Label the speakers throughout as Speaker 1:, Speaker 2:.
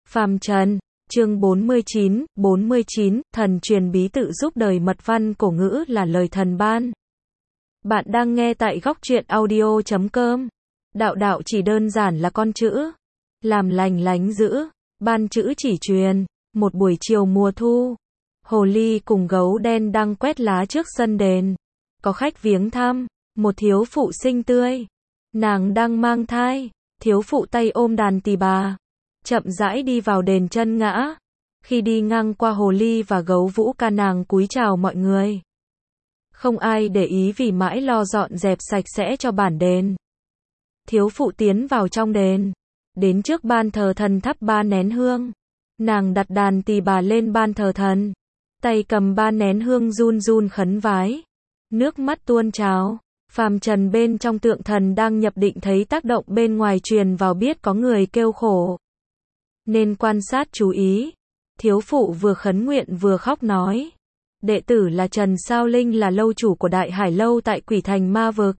Speaker 1: Phàm trần, chương 49, thần truyền bí tự giúp đời mật văn cổ ngữ là lời thần ban. Bạn đang nghe tại góc truyện audio.com. Đạo đạo chỉ đơn giản là con chữ. Làm lành lánh giữ, ban chữ chỉ truyền. Một buổi chiều mùa thu, hồ ly cùng gấu đen đang quét lá trước sân đền. Có khách viếng thăm, một thiếu phụ xinh tươi. Nàng đang mang thai, thiếu phụ tay ôm đàn tỳ bà. Chậm rãi đi vào đền chân ngã. Khi đi ngang qua hồ ly và gấu vũ ca nàng cúi chào mọi người. Không ai để ý vì mãi lo dọn dẹp sạch sẽ cho bản đền. Thiếu phụ tiến vào trong đền. Đến trước ban thờ thần thắp 3 nén hương. Nàng đặt đàn tỳ bà lên ban thờ thần. Tay cầm 3 nén hương run run khấn vái. Nước mắt tuôn trào. Phàm trần bên trong tượng thần đang nhập định thấy tác động bên ngoài truyền vào biết có người kêu khổ. Nên quan sát chú ý. Thiếu phụ vừa khấn nguyện vừa khóc nói. Đệ tử là Trần Sao Linh, là lâu chủ của Đại Hải Lâu tại Quỷ Thành Ma Vực.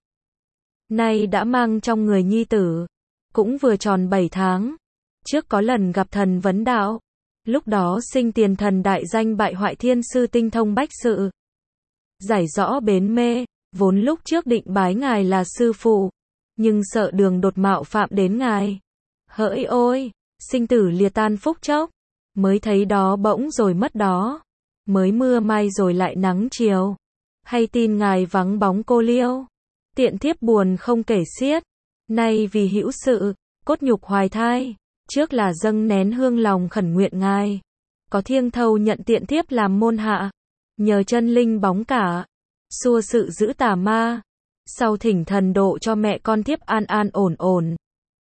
Speaker 1: Nay đã mang trong người nhi tử. Cũng vừa tròn 7 tháng. Trước có lần gặp thần vấn đạo. Lúc đó sinh tiền thần đại danh bại hoại thiên sư tinh thông bách sự. Giải rõ bến mê. Vốn lúc trước định bái ngài là sư phụ. Nhưng sợ đường đột mạo phạm đến ngài. Hỡi ôi! Sinh tử lìa tan phúc chốc. Mới thấy đó bỗng rồi mất đó. Mới mưa mai rồi lại nắng chiều. Hay tin ngài vắng bóng cô liêu. Tiện thiếp buồn không kể xiết. Nay vì hữu sự, cốt nhục hoài thai. Trước là dâng nén hương lòng khẩn nguyện ngài. Có thiêng thâu nhận tiện thiếp làm môn hạ. Nhờ chân linh bóng cả. Xua sự giữ tà ma. Sau thỉnh thần độ cho mẹ con thiếp an an ổn ổn.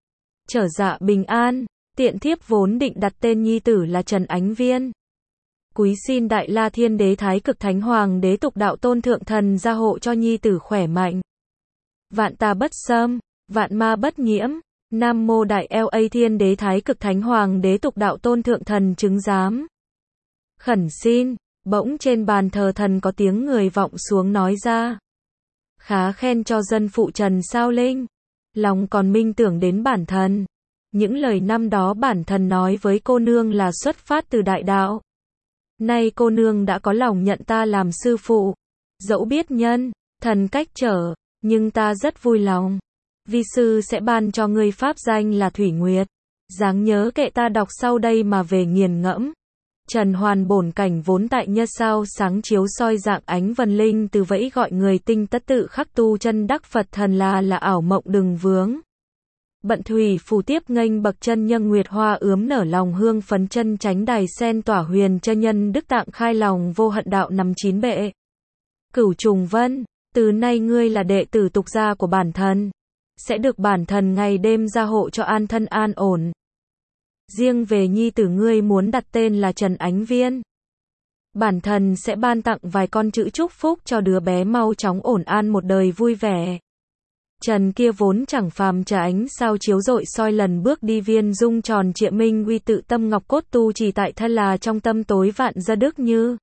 Speaker 1: Trở dạ bình an. Tiện thiếp vốn định đặt tên nhi tử là Trần Ánh Viên. Cúi xin Đại La Thiên Đế Thái Cực Thánh Hoàng Đế Tục Đạo Tôn Thượng Thần gia hộ cho nhi tử khỏe mạnh. Vạn tà bất xâm, vạn ma bất nhiễm. Nam mô Đại La Thiên Đế Thái Cực Thánh Hoàng Đế Tục Đạo Tôn Thượng Thần chứng giám. Khẩn xin, bỗng trên bàn thờ thần có tiếng người vọng xuống nói ra. Khá khen cho dân phụ Trần Sao Linh. Lòng còn minh tưởng đến bản thân. Những lời năm đó bản thân nói với cô nương là xuất phát từ đại đạo. Nay cô nương đã có lòng nhận ta làm sư phụ. Dẫu biết nhân, thần cách trở, nhưng ta rất vui lòng. Vi sư sẽ ban cho ngươi pháp danh là Thủy Nguyệt. Dáng nhớ kệ ta đọc sau đây mà về nghiền ngẫm. Trần hoàn bổn cảnh vốn tại nhơ sao sáng chiếu soi dạng ánh vần linh từ vẫy gọi người tinh tất tự khắc tu chân đắc Phật thần là ảo mộng đừng vướng. Bận thủy phù tiếp nghênh bậc chân nhân nguyệt hoa ướm nở lòng hương phấn chân tránh đài sen tỏa huyền chân nhân đức tạng khai lòng vô hận đạo nằm 9 bệ. Cửu trùng vân, từ nay ngươi là đệ tử tục gia của bản thân. Sẽ được bản thân ngày đêm gia hộ cho an thân an ổn. Riêng về nhi tử ngươi muốn đặt tên là Trần Ánh Viên. Bản thân sẽ ban tặng vài con chữ chúc phúc cho đứa bé mau chóng ổn an một đời vui vẻ. Trần kia vốn chẳng phàm trà ánh sao chiếu rọi soi lần bước đi viên dung tròn trịa minh uy tự tâm ngọc cốt tu chỉ tại thân là trong tâm tối vạn gia đức như.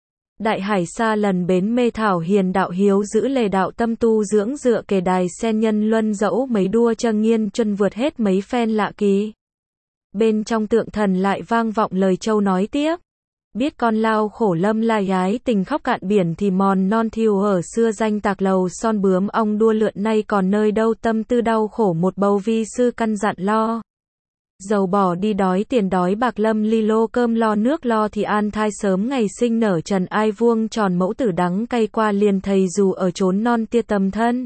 Speaker 1: Đại hải xa lần bến mê thảo hiền đạo hiếu giữ lề đạo tâm tu dưỡng dựa kề đài sen nhân luân dẫu mấy đua chân nghiên chân vượt hết mấy phen lạ kỳ. Bên trong tượng thần lại vang vọng lời châu nói tiếp. Biết con lao khổ lâm lai gái tình khóc cạn biển thì mòn non thiêu ở xưa danh tạc lầu son bướm ong đua lượn nay còn nơi đâu tâm tư đau khổ một bầu vi sư căn dặn lo. Dầu bỏ đi đói tiền đói bạc lâm ly lô cơm lo nước lo thì an thai sớm ngày sinh nở trần ai vuông tròn mẫu tử đắng cay qua liền thầy dù ở chốn non tia tầm thân.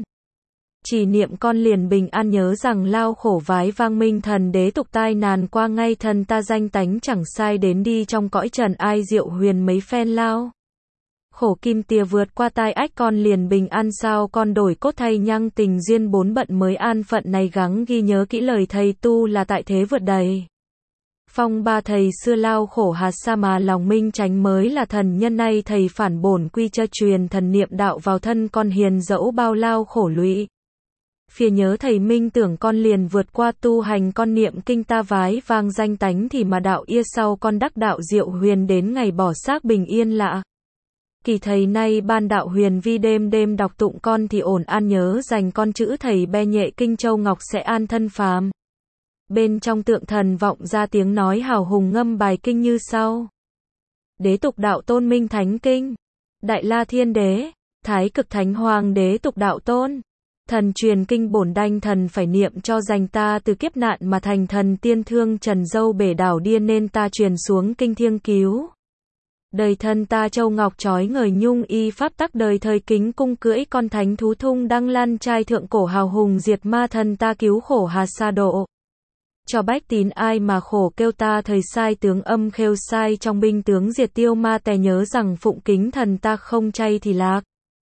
Speaker 1: Chỉ niệm con liền bình an nhớ rằng lao khổ vái vang minh thần đế tục tai nàn qua ngay thần ta danh tánh chẳng sai đến đi trong cõi trần ai diệu huyền mấy phen lao. Khổ kim tia vượt qua tai ách con liền bình an sao con đổi cốt thay nhăng tình duyên bốn bận mới an phận này gắng ghi nhớ kỹ lời thầy tu là tại thế vượt đầy. Phong ba thầy xưa lao khổ hạt sa mà lòng minh tránh mới là thần nhân nay thầy phản bổn quy chơ truyền thần niệm đạo vào thân con hiền dẫu bao lao khổ lụy. Phía nhớ thầy minh tưởng con liền vượt qua tu hành con niệm kinh ta vái vang danh tánh thì mà đạo ia sau con đắc đạo diệu huyền đến ngày bỏ xác bình yên lạ. Kỳ thầy nay ban đạo huyền vi đêm đêm đọc tụng con thì ổn an nhớ dành con chữ thầy be nhẹ kinh châu ngọc sẽ an thân phàm. Bên trong tượng thần vọng ra tiếng nói hào hùng ngâm bài kinh như sau. Đế tục đạo tôn minh thánh kinh. Đại La Thiên Đế, Thái Cực Thánh Hoàng Đế tục đạo tôn. Thần truyền kinh bổn đanh thần phải niệm cho dành ta từ kiếp nạn mà thành thần tiên thương trần dâu bể đảo điên nên ta truyền xuống kinh thiêng cứu. Đời thân ta châu ngọc trói ngời nhung y pháp tắc đời thời kính cung cưỡi con thánh thú thung đăng lan trai thượng cổ hào hùng diệt ma thần ta cứu khổ hà sa độ. Cho bách tín ai mà khổ kêu ta thời sai tướng âm khêu sai trong binh tướng diệt tiêu ma tè nhớ rằng phụng kính thần ta không chay thì lạc.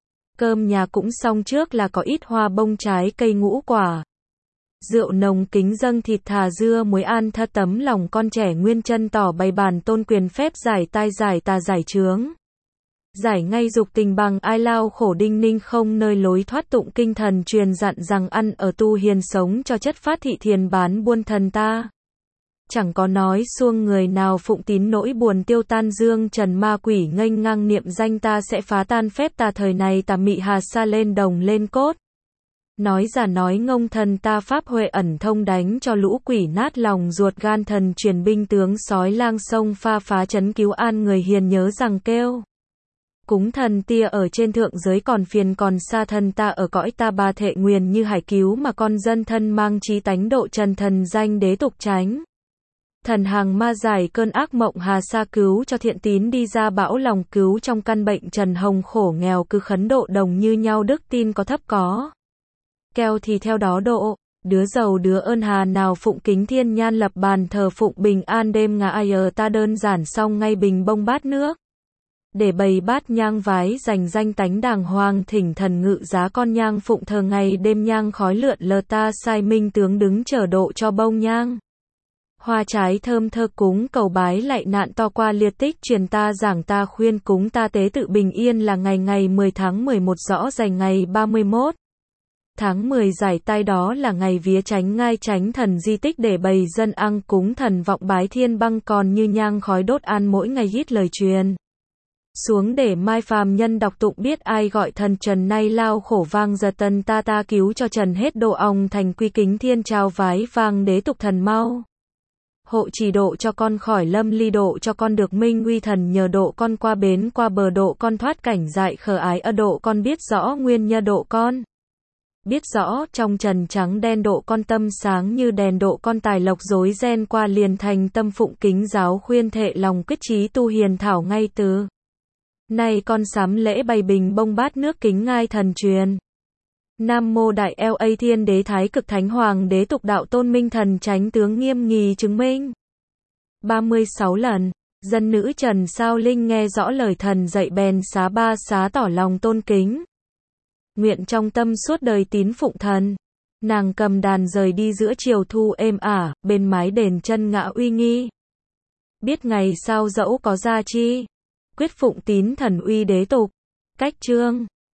Speaker 1: Cơm nhà cũng xong trước là có ít hoa bông trái cây ngũ quả. Rượu nồng kính dâng thịt thà dưa muối an tha tấm lòng con trẻ nguyên chân tỏ bày bàn tôn quyền phép giải tai giải tà giải chướng. Giải ngay dục tình bằng ai lao khổ đinh ninh không nơi lối thoát tụng kinh thần truyền dặn rằng ăn ở tu hiền sống cho chất phát thị thiền bán buôn thần ta. Chẳng có nói xuông người nào phụng tín nỗi buồn tiêu tan dương trần ma quỷ nghênh ngang niệm danh ta sẽ phá tan phép ta thời này tà mị hà sa lên đồng lên cốt. Nói giả nói ngông thần ta pháp huệ ẩn thông đánh cho lũ quỷ nát lòng ruột gan thần truyền binh tướng sói lang sông pha phá chấn cứu an người hiền nhớ rằng kêu. Cúng thần tia ở trên thượng giới còn phiền còn xa thần ta ở cõi ta ba thệ nguyền như hải cứu mà con dân thân mang trí tánh độ trần thần danh đế tục tránh. Thần hàng ma giải cơn ác mộng hà sa cứu cho thiện tín đi ra bão lòng cứu trong căn bệnh trần hồng khổ nghèo cứ khấn độ đồng như nhau đức tin có thấp có. Keo thì theo đó độ, đứa giàu đứa ơn hà nào phụng kính thiên nhan lập bàn thờ phụng bình an đêm ngà ai ta đơn giản xong ngay bình bông bát nước. Để bày bát nhang vái dành danh tánh đàng hoàng thỉnh thần ngự giá con nhang phụng thờ ngày đêm nhang khói lượn lờ ta sai minh tướng đứng chờ độ cho bông nhang. Hoa trái thơm thơ cúng cầu bái lại nạn to qua liệt tích truyền ta giảng ta khuyên cúng ta tế tự bình yên là ngày 10 tháng 11 rõ rành ngày 31. Tháng 10 giải tai đó là ngày vía tránh ngai tránh thần di tích để bày dân ăn cúng thần vọng bái thiên băng còn như nhang khói đốt an mỗi ngày hít lời truyền. Xuống để mai phàm nhân đọc tụng biết ai gọi thần trần nay lao khổ vang giờ tân ta cứu cho trần hết độ ong thành quy kính thiên trao vái vang đế tục thần mau. Hộ trì độ cho con khỏi lâm ly độ cho con được minh uy thần nhờ độ con qua bến qua bờ độ con thoát cảnh dại khờ ái độ con biết rõ nguyên nhân độ con. Biết rõ trong trần trắng đen độ con tâm sáng như đèn độ con tài lộc dối ren qua liền thành tâm phụng kính giáo khuyên thệ lòng quyết chí tu hiền thảo ngay từ. Nay con sắm lễ bày bình bông bát nước kính ngai thần truyền. Nam mô Đại La Thiên Đế Thái Cực Thánh Hoàng Đế tục đạo tôn minh thần chánh tướng nghiêm nghi chứng minh. 36 lần, dân nữ Trần Sao Linh nghe rõ lời thần dạy bèn xá ba xá tỏ lòng tôn kính. Nguyện trong tâm suốt đời tín phụng thần. Nàng cầm đàn rời đi giữa chiều thu êm ả, bên mái đền chân ngã uy nghi. Biết ngày sau dẫu có gia chi, quyết phụng tín thần uy đế tục. Cách chương